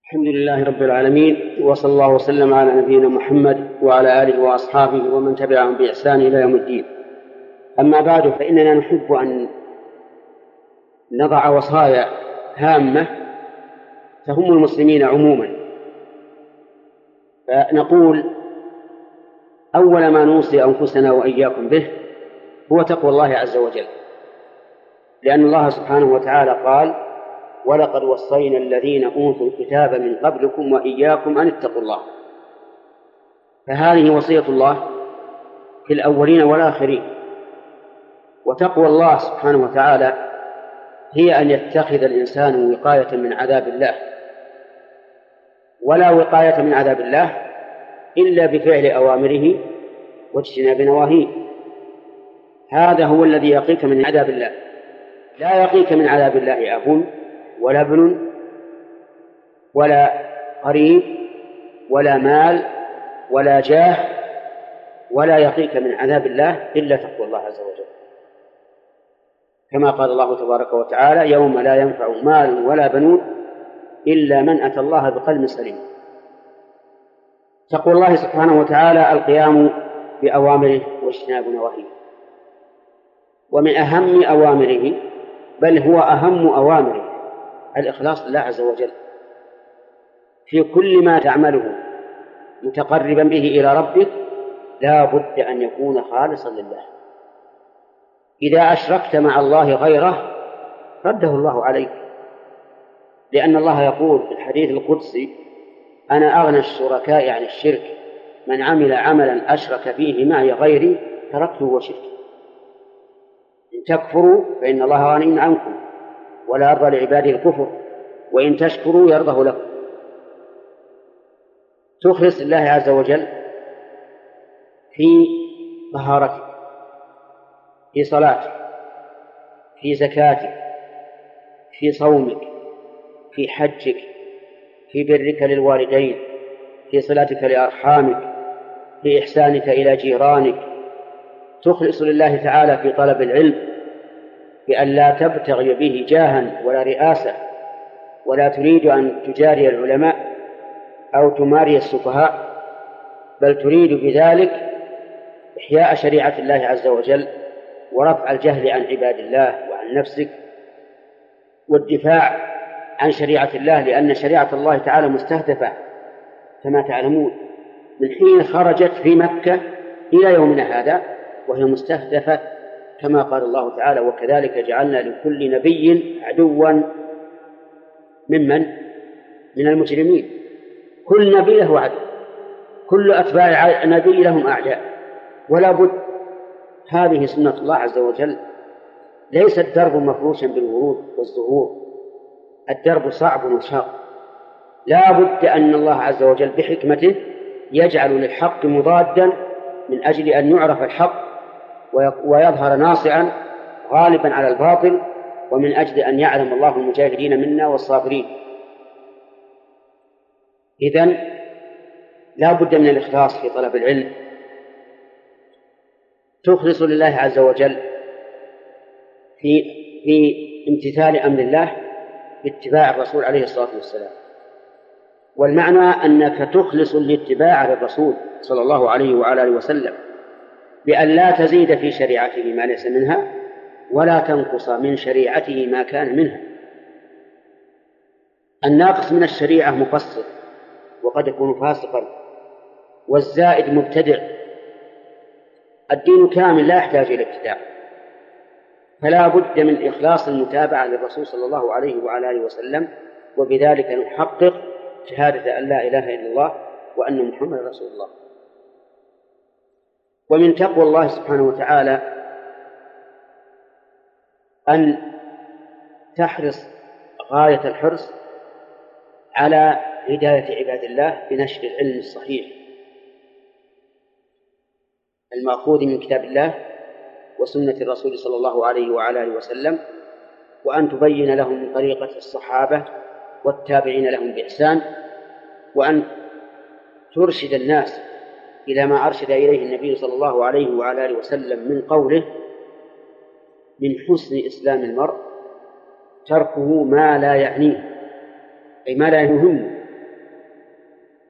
الحمد لله رب العالمين، وصلى الله وسلم على نبينا محمد وعلى آله وأصحابه ومن تبعهم بإحسان إلى يوم الدين. أما بعد، فإننا نحب أن نضع وصايا هامة تهم المسلمين عموما، فنقول: أول ما نوصي أنفسنا وإياكم به هو تقوى الله عز وجل، لأن الله سبحانه وتعالى قال: ولقد وصينا الذين أوتوا الكتاب من قبلكم وإياكم أن اتقوا الله. فهذه وصية الله في الأولين والآخرين. وتقوى الله سبحانه وتعالى هي أن يتخذ الإنسان وقاية من عذاب الله، ولا وقاية من عذاب الله إلا بفعل أوامره واجتناب نواهيه. هذا هو الذي يقيك من عذاب الله. لا يقيك من عذاب الله أب ولا ابن ولا قريب ولا مال ولا جاه، ولا يقيك من عذاب الله إلا تقوى الله عز وجل، كما قال الله تبارك وتعالى: يوم لا ينفع مال ولا بنون إلا من أتى الله بقلب سليم. تقوى الله سبحانه وتعالى القيام بأوامره واجتناب نواهيه. ومن أهم أوامره، بل هو أهم أوامره، الإخلاص لله عز وجل في كل ما تعمله متقربا به إلى ربك. لا بد أن يكون خالصا لله. إذا أشركت مع الله غيره رده الله عليك، لأن الله يقول في الحديث القدسي: أنا أغنى الشركاء عن الشرك، من عمل عملا أشرك فيه معي غيري تركته وشركه. إن تكفروا فإن الله غني عنكم ولا يرضى لعباده الكفر، وإن تشكروا يرضه لكم. تخلص لله عز وجل في طهارتك، في صلاتك، في زكاتك، في صومك، في حجك، في برك للوالدين، في صلاتك لأرحامك، في إحسانك إلى جيرانك. تخلص لله تعالى في طلب العلم بأن لا تبتغي به جاها ولا رئاسة، ولا تريد أن تجاري العلماء أو تماري السفهاء، بل تريد بذلك إحياء شريعة الله عز وجل ورفع الجهل عن عباد الله وعن نفسك، والدفاع عن شريعة الله، لأن شريعة الله تعالى مستهدفة كما تعلمون من حين خرجت في مكة إلى يومنا هذا، وهي مستهدفة كما قال الله تعالى: وكذلك جعلنا لكل نبي عدوا من المجرمين. كل نبي له عدو، كل أتباع نبي لهم أعداء، ولا بد. هذه سنة الله عز وجل، ليس الدرب مفروشا بالورود والزهور، الدرب صعب وشاق. لا بد أن الله عز وجل بحكمته يجعل للحق مضادا من أجل أن يعرف الحق ويظهر ناصعا غالبا على الباطل، ومن أجل أن يعلم الله المجاهدين منا والصابرين. إذن لا بد من الإخلاص في طلب العلم. تخلص لله عز وجل في امتثال أمر الله باتباع الرسول عليه الصلاة والسلام. والمعنى أنك تخلص الاتباع للرسول صلى الله عليه وعلى آله وسلم بأن لا تزيد في شريعته ما ليس منها، ولا تنقص من شريعته ما كان منها. الناقص من الشريعة مقصر وقد يكون فاسقا، والزائد مبتدع. الدين كامل لا يحتاج إلى ابتداع، فلا بد من إخلاص المتابعة للرسول صلى الله عليه وعلى آله وسلم، وبذلك نحقق شهادة أن لا إله إلا الله وأن محمد رسول الله. ومن تقوى الله سبحانه وتعالى أن تحرص غاية الحرص على هداية عباد الله بنشر العلم الصحيح المأخوذ من كتاب الله وسنة الرسول صلى الله عليه وعلى آله وسلم، وأن تبين لهم من طريقة الصحابة والتابعين لهم بإحسان، وأن ترشد الناس إلى ما أرشد إليه النبي صلى الله عليه وعلى آله وسلم من قوله: من حسن إسلام المرء تركه ما لا يعنيه، أي ما لا يهمه،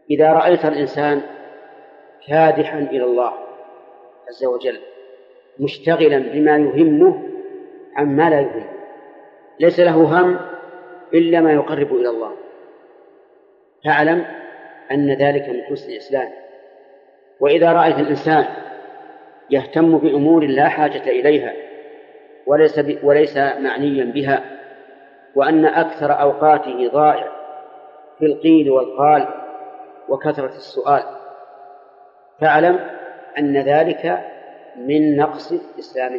إذا رأيت الإنسان كادحا إلى الله عز وجل مشتغلا بما يهمه عما لا يهمه، ليس له هم إلا ما يقرب إلى الله، فاعلم أن ذلك من حسن الإسلام. وإذا رأيت الإنسان يهتم بأمور لا حاجة إليها وليس معنيا بها، وأن أكثر أوقاته ضائع في القيل والقال وكثرة السؤال، فاعلم أن ذلك من نقص إسلامه.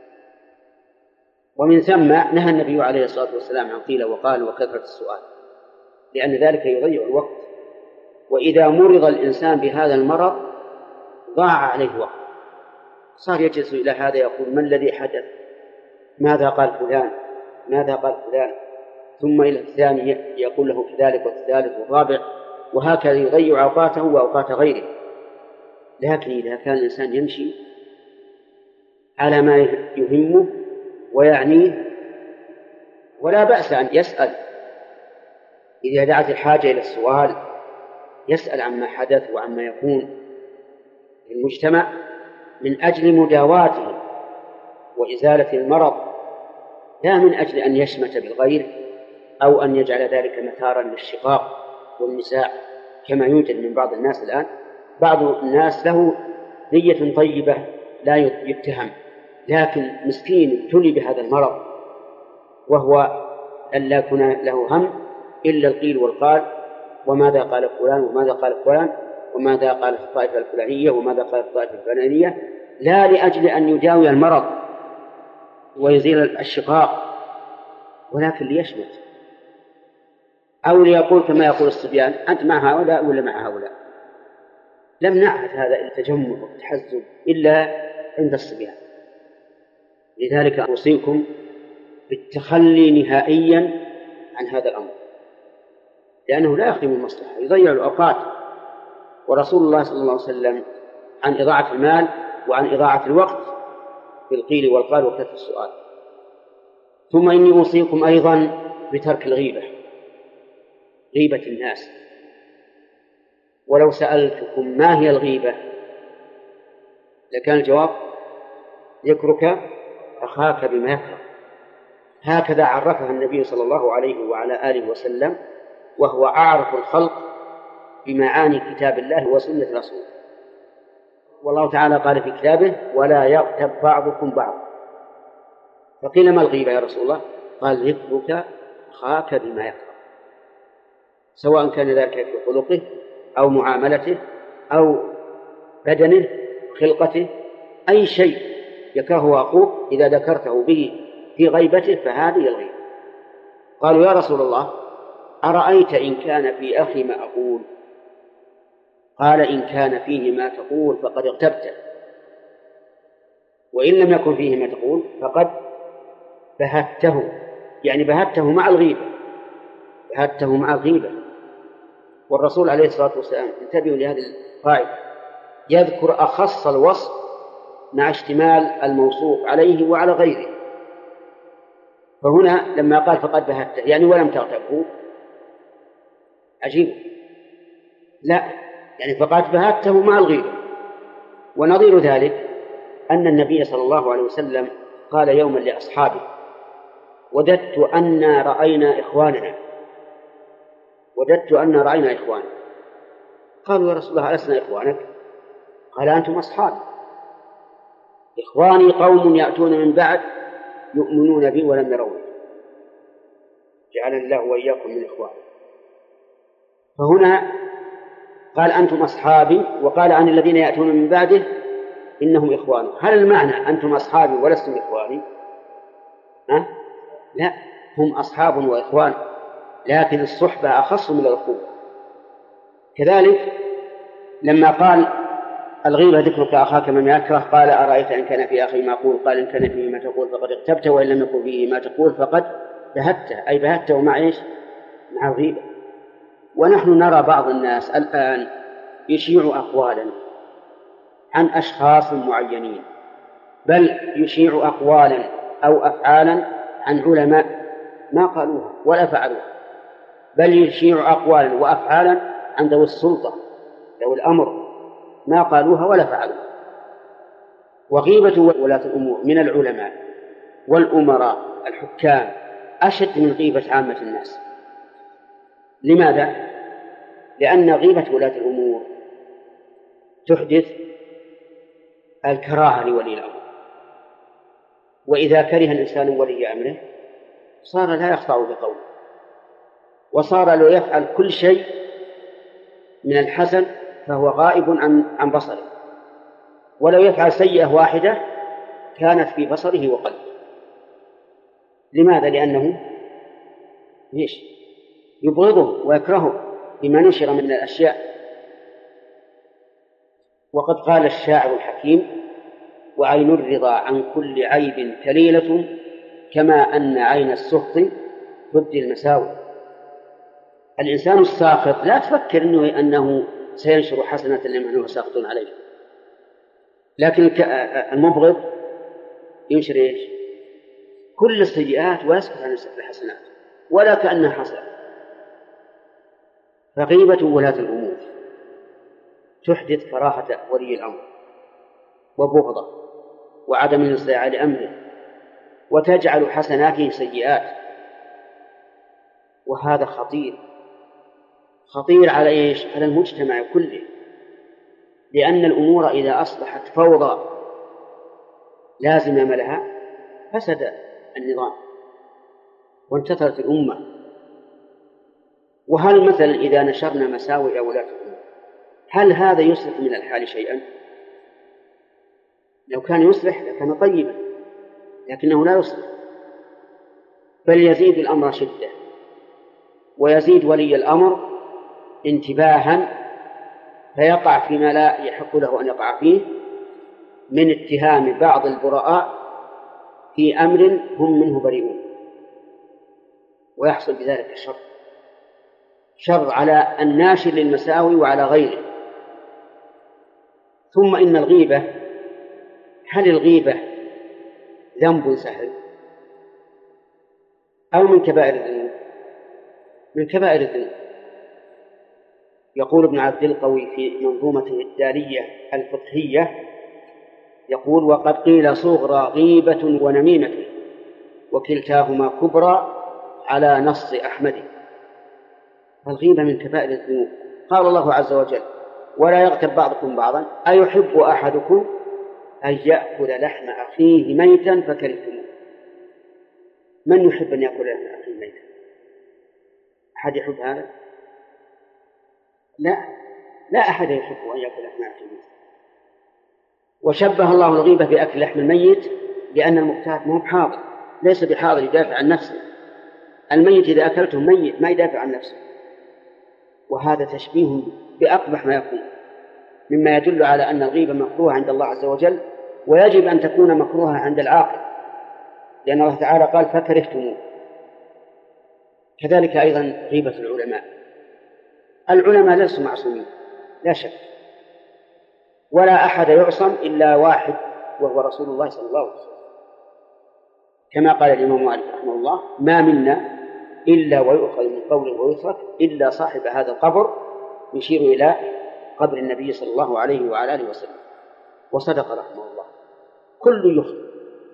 ومن ثم نهى النبي عليه الصلاة والسلام عن قيل وقال وكثرة السؤال، لأن ذلك يضيع الوقت، وإذا مرض الإنسان بهذا المرض ضاع عليه وقت، صار يجلس إلى هذا يقول ما الذي حدث، ماذا قال فلان، ماذا قال فلان، ثم إلى الثاني يقول له كذلك والثالث والرابع، وهكذا يضيع أوقاته وأوقات غيره. لكن إذا كان الإنسان يمشي على ما يهمه ويعنيه، ولا بأس أن يسأل إذا دعت الحاجة إلى السؤال، يسأل عما حدث وعما يكون في المجتمع من أجل مداواته وإزالة المرض، لا من أجل أن يشمت بالغير أو أن يجعل ذلك مثارا للشقاق والنزاع كما يوجد من بعض الناس الآن. بعض الناس له نية طيبة لا يتهم، لكن مسكين ابتلي بهذا المرض، وهو أن لا يكون له هم إلا القيل والقال، وماذا قال فلان وماذا قال فلان وماذا قال الطائفة الفلانية وماذا قال الطائفة الفلانية، لا لأجل أن يداوي المرض ويزيل الشقاق، ولكن ليشمت أو ليقول كما يقول الصبيان أنت مع هؤلاء ولا مع هؤلاء. لم نعهد هذا التجمع والتحزب إلا عند الصبيان. لذلك أوصيكم بالتخلي نهائيا عن هذا الأمر، لأنه لا يخدم المصلحة، يضيع الأوقات. ورسول الله صلى الله عليه وسلم عن إضاعة المال وعن إضاعة الوقت في القيل والقال وكثرة السؤال. ثم إني أوصيكم أيضا بترك الغيبة، غيبة الناس. ولو سألتكم ما هي الغيبة لكان الجواب ذكرك أخاك بما يكره. هكذا عرفها النبي صلى الله عليه وعلى آله وسلم، وهو أعرف الخلق بمعاني كتاب الله وسنة رسوله. والله تعالى قال في كتابه ولا يغتب بعضكم بعض. فقيل ما الغيبة يا رسول الله؟ قال ذكرك أخاك بما يكره، سواء كان ذلك في خلقه أو معاملته أو بدنه خلقته، أي شيء يكرهه أخوك إذا ذكرته به في غيبته فهذه الغيبة. قالوا يا رسول الله أرأيت إن كان في أخي ما أقول؟ قال إن كان فيه ما تقول فقد اغتبته، وإن لم يكن فيه ما تقول فقد بهته، يعني بهته مع الغيبة، بهته مع الغيبة. والرسول عليه الصلاة والسلام انتبهوا لهذه القاعدة، يذكر أخص الوصف مع اشتمال الموصوف عليه وعلى غيره. فهنا لما قال فقد بهته يعني ولم تغتبه، عجيب، لا، يعني فقد بهته مع الغيبة. ونظير ذلك أن النبي صلى الله عليه وسلم قال يوما لأصحابه وددت أن رأينا إخواننا، وددت أن رأينا إخواننا. قالوا يا رسول الله ألسنا إخوانك؟ قال أنتم أصحابي، إخواني قوم يأتون من بعد يؤمنون بي ولم يروني، جعل الله وإياكم من إخواني. فهنا قال أنتم أصحابي، وقال عن الذين يأتون من بعده إنهم إخواني. هل المعنى أنتم أصحابي ولستم إخواني؟ لا، هم أصحاب وإخوان، لكن الصحبة أخص من الأخوة. كذلك لما قال الغيبة ذكرك أخاك مما يكره، قال أرأيت إن كان في أخي ما أقول؟ قال إن كان فيه ما تقول فقد اغتبته، وإن لم يكن فيه ما تقول فقد بهته، أي بهته مع إيش؟ مع الغيبة. ونحن نرى بعض الناس الآن يشيع أقوالا عن أشخاص معينين، بل يشيع أقوالا أو أفعالا عن علماء ما قالوها ولا فعلوها، بل يشيع أقوالا وأفعالا عن ذوي السلطة ذوي الأمر ما قالوها ولا فعلوها. وغيبة ولاة الأمور من العلماء والأمراء الحكام أشد من غيبة عامة الناس. لماذا؟ لأن غيبة ولاة الأمور تحدث الكراهة لولي الأمر، وإذا كره الإنسان ولي أمره صار لا يخضع بقوله، وصار لو يفعل كل شيء من الحسن فهو غائب عن بصره، ولو يفعل سيئة واحدة كانت في بصره وقلبه. لماذا؟ لأنه يبغضه ويكرهه بما نشر من الأشياء. وقد قال الشاعر الحكيم: وعين الرضا عن كل عيب كليلة كما أن عين السخط تبدي المساوي. الإنسان الساخط لا تفكر أنه سينشر حسنة لمن هو ساخط عليه، لكن المبغض ينشر كل السيئات ويسكت عن الحسنات ولا كأنها حصلت. فغيبة ولاة الأمور تحدث كراهة ولي الأمر وبغضه وعدم الانصياع لأمره، وتجعل حسناته سيئات. وهذا خطير على على المجتمع كله، لأن الأمور إذا أصبحت فوضى لا زمام لها فسد النظام وانتثرت الأمة. وهل مثلا إذا نشرنا مساوئ ولاة الأمور هل هذا يصلح من الحال شيئا؟ لو كان يصلح لكان طيبا، لكنه لا يصلح، بل يزيد الأمر شدة، ويزيد ولي الأمر انتباها فيقع فيما لا يحق له أن يقع فيه من اتهام بعض البراء في أمر هم منه بريئون، ويحصل بذلك شر على الناشر للمساوي وعلى غيره. ثم إن الغيبة، هل الغيبة ذنب سهل أو من كبائر الذنوب؟ من كبائر الذنوب. يقول ابن عبد القوي في منظومته الدارية الفقهية، يقول: وقد قيل صغرى غيبة ونميمة وكلتاهما كبرى على نص أحمد. الغيبة من كبائر الذنوب. قال الله عز وجل: ولا يغتب بعضكم بعضا أيحب أحدكم أن يأكل لحم أخيه ميتا فكرهتموه. من يحب أن يأكل لحم أخيه ميتا؟ أحد يحب هذا؟ لا أحد يحب أن يأكل لحم أخيه ميتا. وشبه الله الغيبة بأكل لحم الميت لأن المقتات مو بحاضر، ليس بحاضر يدافع عن نفسه. الميت إذا أكلته ميت ما يدافع عن نفسه، وهذا تشبيه بأقبح ما يكون، مما يدل على أن الغيبة مكروهة عند الله عز وجل، ويجب أن تكون مكروهة عند العاقل، لأن الله تعالى قال: فكرهتموه. كذلك أيضا غيبة العلماء ليسوا معصومين لا شك، ولا أحد يعصم إلا واحد وهو رسول الله صلى الله عليه وسلم، كما قال الإمام مالك رحمه الله: ما منا إلا ويؤخذ من قوله ويترك إلا صاحب هذا القبر، يشير إلى قبر النبي صلى الله عليه وعلى آله وسلم. وصدق رحمه الله. كل يخطئ،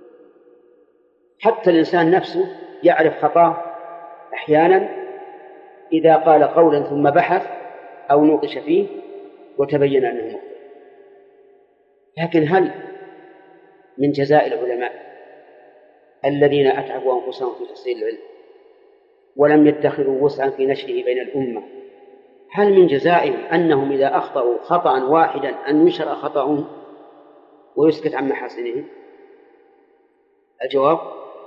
حتى الإنسان نفسه يعرف خطأه أحيانا إذا قال قولا ثم بحث أو نوقش فيه وتبين أنه مخطئ. لكن هل من جزاء العلماء الذين أتعبوا أنفسهم في تحصيل العلم ولم يدخروا وسعا في نشره بين الأمة، هل من جزائهم أنهم إذا أخطأوا خطأ واحدا أن ينشر خطأهم ويسكت عن محاسنهم؟ الجواب: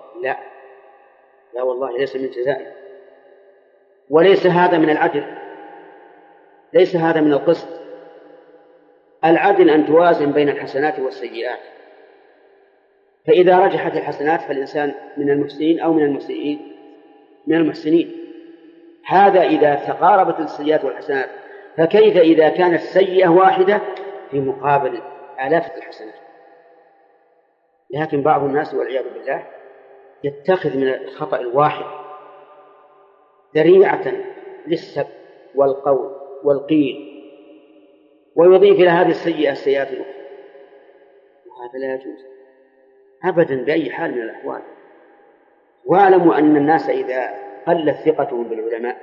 لا والله، ليس من جزائهم. وليس هذا من العدل، ليس هذا من القسط. العدل أن توازن بين الحسنات والسيئات، فإذا رجحت الحسنات فالإنسان من المحسنين أو من المحسنين. هذا إذا تقاربت السيئات والحسنات، فكيف إذا كانت سيئة واحدة في مقابل آلاف الحسنات؟ لكن بعض الناس والعياذ بالله يتخذ من الخطأ الواحد ذريعة للسب والقول والقيل، ويضيف إلى هذه السيئة السيئات الأخرى، وهذا لا يجوز أبدا بأي حال من الأحوال. واعلموا أن الناس إذا قلت ثقتهم بالعلماء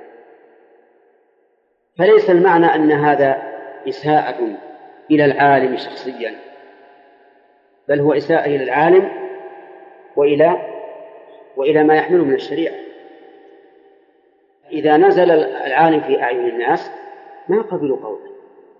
فليس المعنى أن هذا إساءة إلى العالم شخصيا، بل هو إساءة إلى العالم وإلى ما يحمله من الشريعة. إذا نزل العالم في أعين الناس ما قبلوا قوله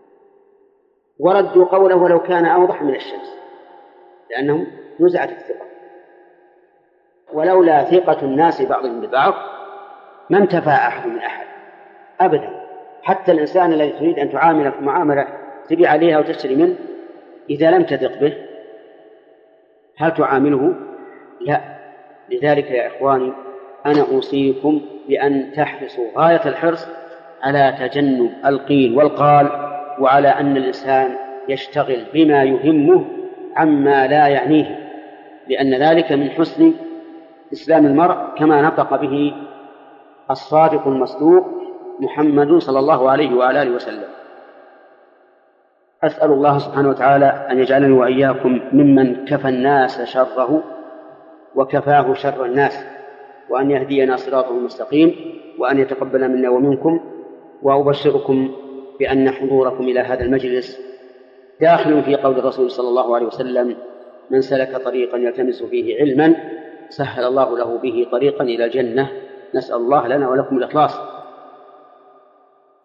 وردوا قوله ولو كان أوضح من الشمس، لأنهم نزعت الثقة. ولولا ثقة الناس بعضهم ببعض ما انتفع أحد من أحد أبدا. حتى الإنسان الذي تريد أن تعامله معاملة تبيع عليها وتشتري منه، إذا لم تثق به هل تعامله؟ لا. لذلك يا إخواني أنا أوصيكم بأن تحرصوا غاية الحرص على تجنب القيل والقال، وعلى أن الإنسان يشتغل بما يهمه عما لا يعنيه، لأن ذلك من حسن إسلام المرء، كما نطق به الصادق المصدوق محمد صلى الله عليه وآله وسلم. أسأل الله سبحانه وتعالى أن يجعلني وإياكم ممن كفى الناس شره وكفاه شر الناس، وأن يهدينا صراطه المستقيم، وأن يتقبل منا ومنكم. وأبشركم بأن حضوركم إلى هذا المجلس داخل في قول الرسول صلى الله عليه وسلم: من سلك طريقا يلتمس فيه علما سهل الله له به طريقا إلى الجنة. نسأل الله لنا ولكم الإخلاص.